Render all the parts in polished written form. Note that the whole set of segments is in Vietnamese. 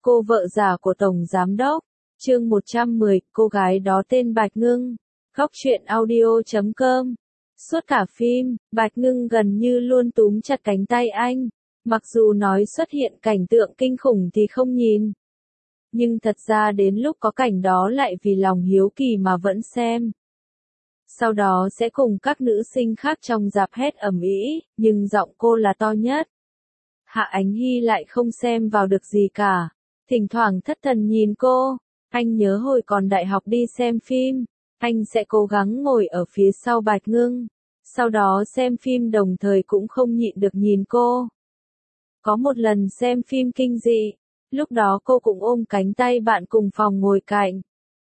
Cô vợ già của Tổng Giám Đốc. Chương 110, cô gái đó tên Bạch Ngưng. Góc truyện audio.com. Suốt cả phim, Bạch Ngưng gần như luôn túm chặt cánh tay anh. Mặc dù nói xuất hiện cảnh tượng kinh khủng thì không nhìn. Nhưng thật ra đến lúc có cảnh đó lại vì lòng hiếu kỳ mà vẫn xem. Sau đó sẽ cùng các nữ sinh khác trong rạp hét ầm ĩ, nhưng giọng cô là to nhất. Hạ Ánh Hy lại không xem vào được gì cả. Thỉnh thoảng thất thần nhìn cô. Anh nhớ hồi còn đại học đi xem phim, anh sẽ cố gắng ngồi ở phía sau Bạch Ngưng. Sau đó xem phim đồng thời cũng không nhịn được nhìn cô. Có một lần xem phim kinh dị, lúc đó cô cũng ôm cánh tay bạn cùng phòng ngồi cạnh.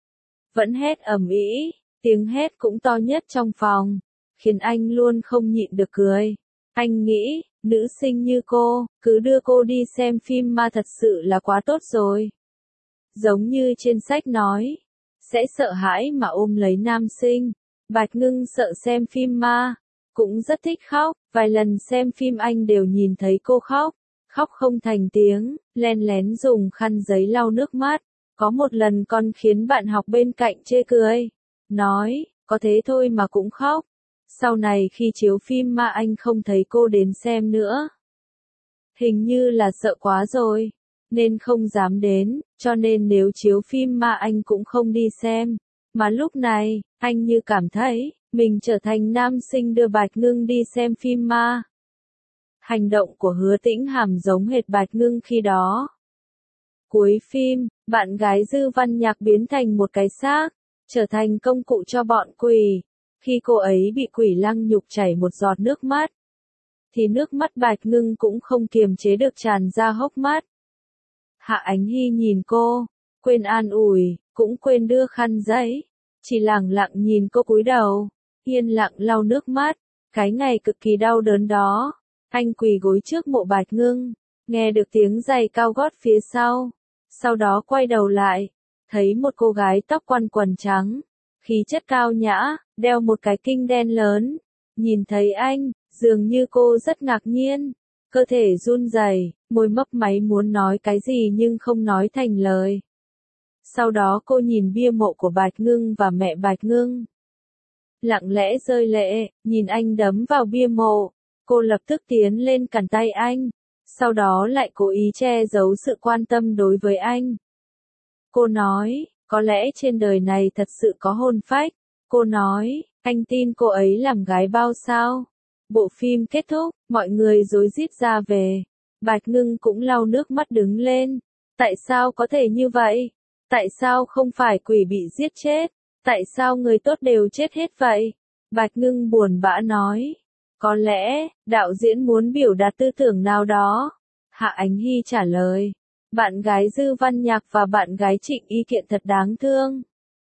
Vẫn hét ầm ĩ, tiếng hét cũng to nhất trong phòng, khiến anh luôn không nhịn được cười. Anh nghĩ, nữ sinh như cô, cứ đưa cô đi xem phim ma thật sự là quá tốt rồi. Giống như trên sách nói, sẽ sợ hãi mà ôm lấy nam sinh. Bạch Ngưng sợ xem phim ma, cũng rất thích khóc, vài lần xem phim anh đều nhìn thấy cô khóc, khóc không thành tiếng, len lén dùng khăn giấy lau nước mắt. Có một lần còn khiến bạn học bên cạnh chê cười, nói, có thế thôi mà cũng khóc. Sau này khi chiếu phim ma anh không thấy cô đến xem nữa. Hình như là sợ quá rồi, nên không dám đến, cho nên nếu chiếu phim ma anh cũng không đi xem. Mà lúc này, anh như cảm thấy, mình trở thành nam sinh đưa Bạch Ngưng đi xem phim ma. Hành động của Hứa Tĩnh Hàm giống hệt Bạch Ngưng khi đó. Cuối phim, bạn gái Dư Văn Nhạc biến thành một cái xác, trở thành công cụ cho bọn quỷ. Khi cô ấy bị quỷ lăng nhục chảy một giọt nước mắt, thì nước mắt Bạch Ngưng cũng không kiềm chế được tràn ra hốc mắt. Hạ Ánh Hy nhìn cô, quên an ủi, cũng quên đưa khăn giấy, chỉ lẳng lặng nhìn cô cúi đầu, yên lặng lau nước mắt. Cái ngày cực kỳ đau đớn đó, anh quỳ gối trước mộ Bạch Ngưng, nghe được tiếng giày cao gót phía sau đó quay đầu lại, thấy một cô gái tóc quăn quần trắng, khí chất cao nhã, đeo một cái kinh đen lớn. Nhìn thấy anh, dường như cô rất ngạc nhiên, cơ thể run rẩy, môi mấp máy muốn nói cái gì nhưng không nói thành lời. Sau đó cô nhìn bia mộ của Bạch Ngưng và mẹ Bạch Ngưng. Lặng lẽ rơi lệ, nhìn anh đấm vào bia mộ, cô lập tức tiến lên cản tay anh, sau đó lại cố ý che giấu sự quan tâm đối với anh. Cô nói, có lẽ trên đời này thật sự có hồn phách. Cô nói, anh tin cô ấy làm gái bao sao? Bộ phim kết thúc, mọi người rối rít ra về. Bạch Ngưng cũng lau nước mắt đứng lên. Tại sao có thể như vậy? Tại sao không phải quỷ bị giết chết? Tại sao người tốt đều chết hết vậy? Bạch Ngưng buồn bã nói. Có lẽ, đạo diễn muốn biểu đạt tư tưởng nào đó. Hạ Ánh Hy trả lời. Bạn gái Dư Văn Nhạc và bạn gái Trịnh Y Kiện thật đáng thương.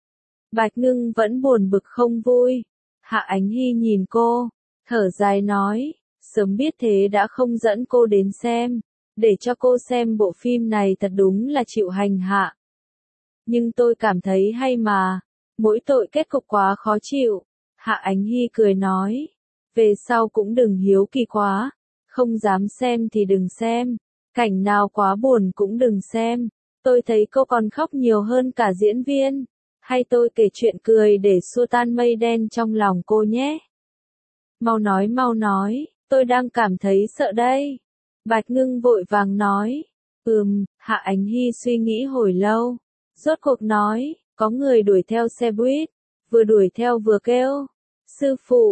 Bạch Ngưng vẫn buồn bực không vui. Hạ Ánh Hy nhìn cô, thở dài nói, sớm biết thế đã không dẫn cô đến xem, để cho cô xem bộ phim này thật đúng là chịu hành hạ. Nhưng tôi cảm thấy hay mà, mỗi tội kết cục quá khó chịu. Hạ Ánh Hy cười nói, về sau cũng đừng hiếu kỳ quá, không dám xem thì đừng xem, cảnh nào quá buồn cũng đừng xem. Tôi thấy cô còn khóc nhiều hơn cả diễn viên. Hay tôi kể chuyện cười để xua tan mây đen trong lòng cô nhé. Mau nói, tôi đang cảm thấy sợ đây. Bạch Ngưng vội vàng nói. Hạ Ánh Hy suy nghĩ hồi lâu. Rốt cuộc nói, có người đuổi theo xe buýt, vừa đuổi theo vừa kêu. Sư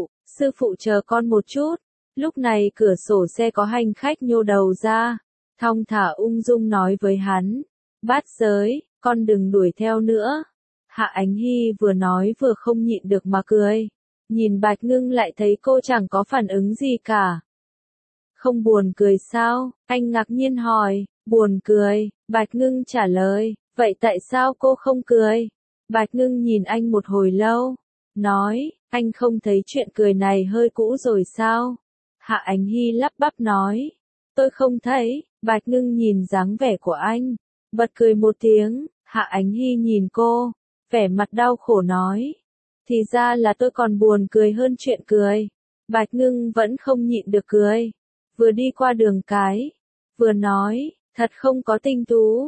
phụ chờ con một chút. Lúc này cửa sổ xe có hành khách nhô đầu ra, thong thả ung dung nói với hắn. Bát giới, con đừng đuổi theo nữa. Hạ Ánh Hy vừa nói vừa không nhịn được mà cười. Nhìn Bạch Ngưng lại thấy cô chẳng có phản ứng gì cả. Không buồn cười sao? Anh ngạc nhiên hỏi. Buồn cười, Bạch Ngưng trả lời. Vậy tại sao cô không cười? Bạch Ngưng nhìn anh một hồi lâu. Nói, anh không thấy chuyện cười này hơi cũ rồi sao? Hạ Ánh Hy lắp bắp nói. Tôi không thấy. Bạch Ngưng nhìn dáng vẻ của anh, bật cười một tiếng. Hạ Ánh Hy nhìn cô, vẻ mặt đau khổ nói. Thì ra là tôi còn buồn cười hơn chuyện cười. Bạch Ngưng vẫn không nhịn được cười. Vừa đi qua đường cái, vừa nói, thật không có tinh tú.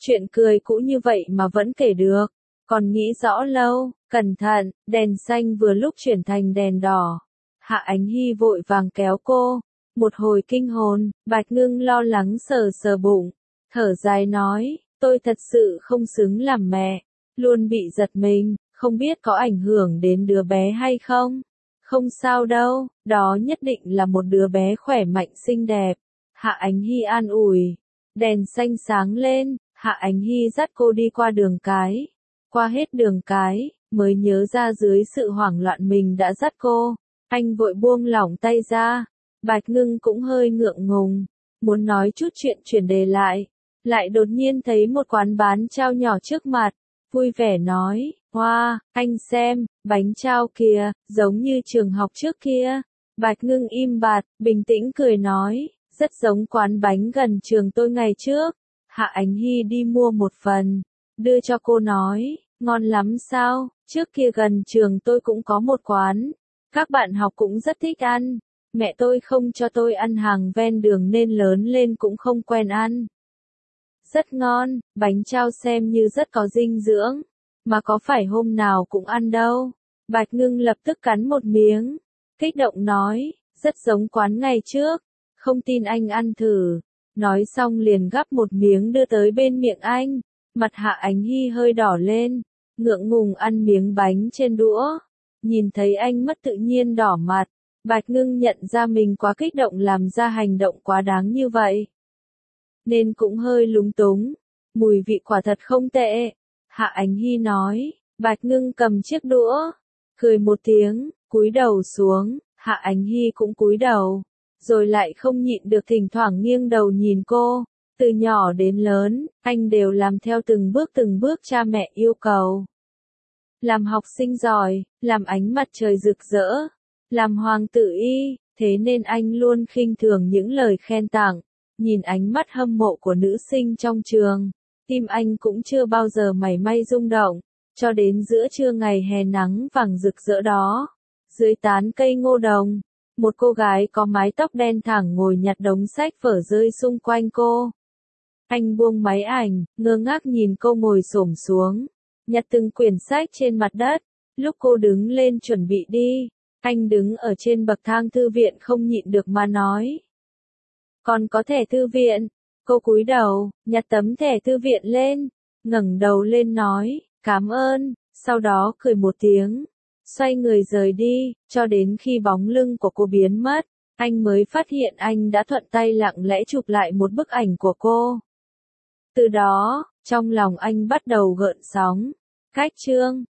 Chuyện cười cũ như vậy mà vẫn kể được. Còn nghĩ rõ lâu, cẩn thận, đèn xanh vừa lúc chuyển thành đèn đỏ. Hạ Ánh Hy vội vàng kéo cô. Một hồi kinh hồn, Bạch Ngưng lo lắng sờ sờ bụng. Thở dài nói, tôi thật sự không xứng làm mẹ. Luôn bị giật mình, không biết có ảnh hưởng đến đứa bé hay không. Không sao đâu, đó nhất định là một đứa bé khỏe mạnh xinh đẹp. Hạ Ánh Hy an ủi. Đèn xanh sáng lên, Hạ Ánh Hy dắt cô đi qua đường cái. Qua hết đường cái, mới nhớ ra dưới sự hoảng loạn mình đã dắt cô. Anh vội buông lỏng tay ra. Bạch Ngưng cũng hơi ngượng ngùng, muốn nói chút chuyện chuyển đề lại đột nhiên thấy một quán bán trao nhỏ trước mặt, vui vẻ nói, hoa, anh xem, bánh trao kìa, giống như trường học trước kia. Bạch Ngưng im bặt, bình tĩnh cười nói, rất giống quán bánh gần trường tôi ngày trước. Hạ Ánh Hy đi mua một phần, đưa cho cô nói, ngon lắm sao, trước kia gần trường tôi cũng có một quán, các bạn học cũng rất thích ăn. Mẹ tôi không cho tôi ăn hàng ven đường nên lớn lên cũng không quen ăn. Rất ngon, bánh trao xem như rất có dinh dưỡng, mà có phải hôm nào cũng ăn đâu. Bạch Ngưng lập tức cắn một miếng, kích động nói, rất giống quán ngày trước, không tin anh ăn thử. Nói xong liền gắp một miếng đưa tới bên miệng anh, mặt Hạ Ánh Hy hơi đỏ lên, ngượng ngùng ăn miếng bánh trên đũa. Nhìn thấy anh mất tự nhiên đỏ mặt. Bạch Ngưng nhận ra mình quá kích động làm ra hành động quá đáng như vậy. Nên cũng hơi lúng túng. Mùi vị quả thật không tệ. Hạ Ánh Hy nói. Bạch Ngưng cầm chiếc đũa. Cười một tiếng, cúi đầu xuống. Hạ Ánh Hy cũng cúi đầu. Rồi lại không nhịn được thỉnh thoảng nghiêng đầu nhìn cô. Từ nhỏ đến lớn, anh đều làm theo từng bước cha mẹ yêu cầu. Làm học sinh giỏi, làm ánh mặt trời rực rỡ. Làm hoàng tử y, thế nên anh luôn khinh thường những lời khen tặng. Nhìn ánh mắt hâm mộ của nữ sinh trong trường, tim anh cũng chưa bao giờ mảy may rung động. Cho đến giữa trưa ngày hè nắng vàng rực rỡ đó, dưới tán cây ngô đồng, một cô gái có mái tóc đen thẳng ngồi nhặt đống sách vở rơi xung quanh cô. Anh buông máy ảnh, ngơ ngác nhìn cô ngồi xổm xuống, nhặt từng quyển sách trên mặt đất. Lúc cô đứng lên chuẩn bị đi, anh đứng ở trên bậc thang thư viện không nhịn được mà nói. Còn có thẻ thư viện. Cô cúi đầu, nhặt tấm thẻ thư viện lên, ngẩng đầu lên nói, cảm ơn, sau đó cười một tiếng, xoay người rời đi, cho đến khi bóng lưng của cô biến mất, anh mới phát hiện anh đã thuận tay lặng lẽ chụp lại một bức ảnh của cô. Từ đó, trong lòng anh bắt đầu gợn sóng. Cách chương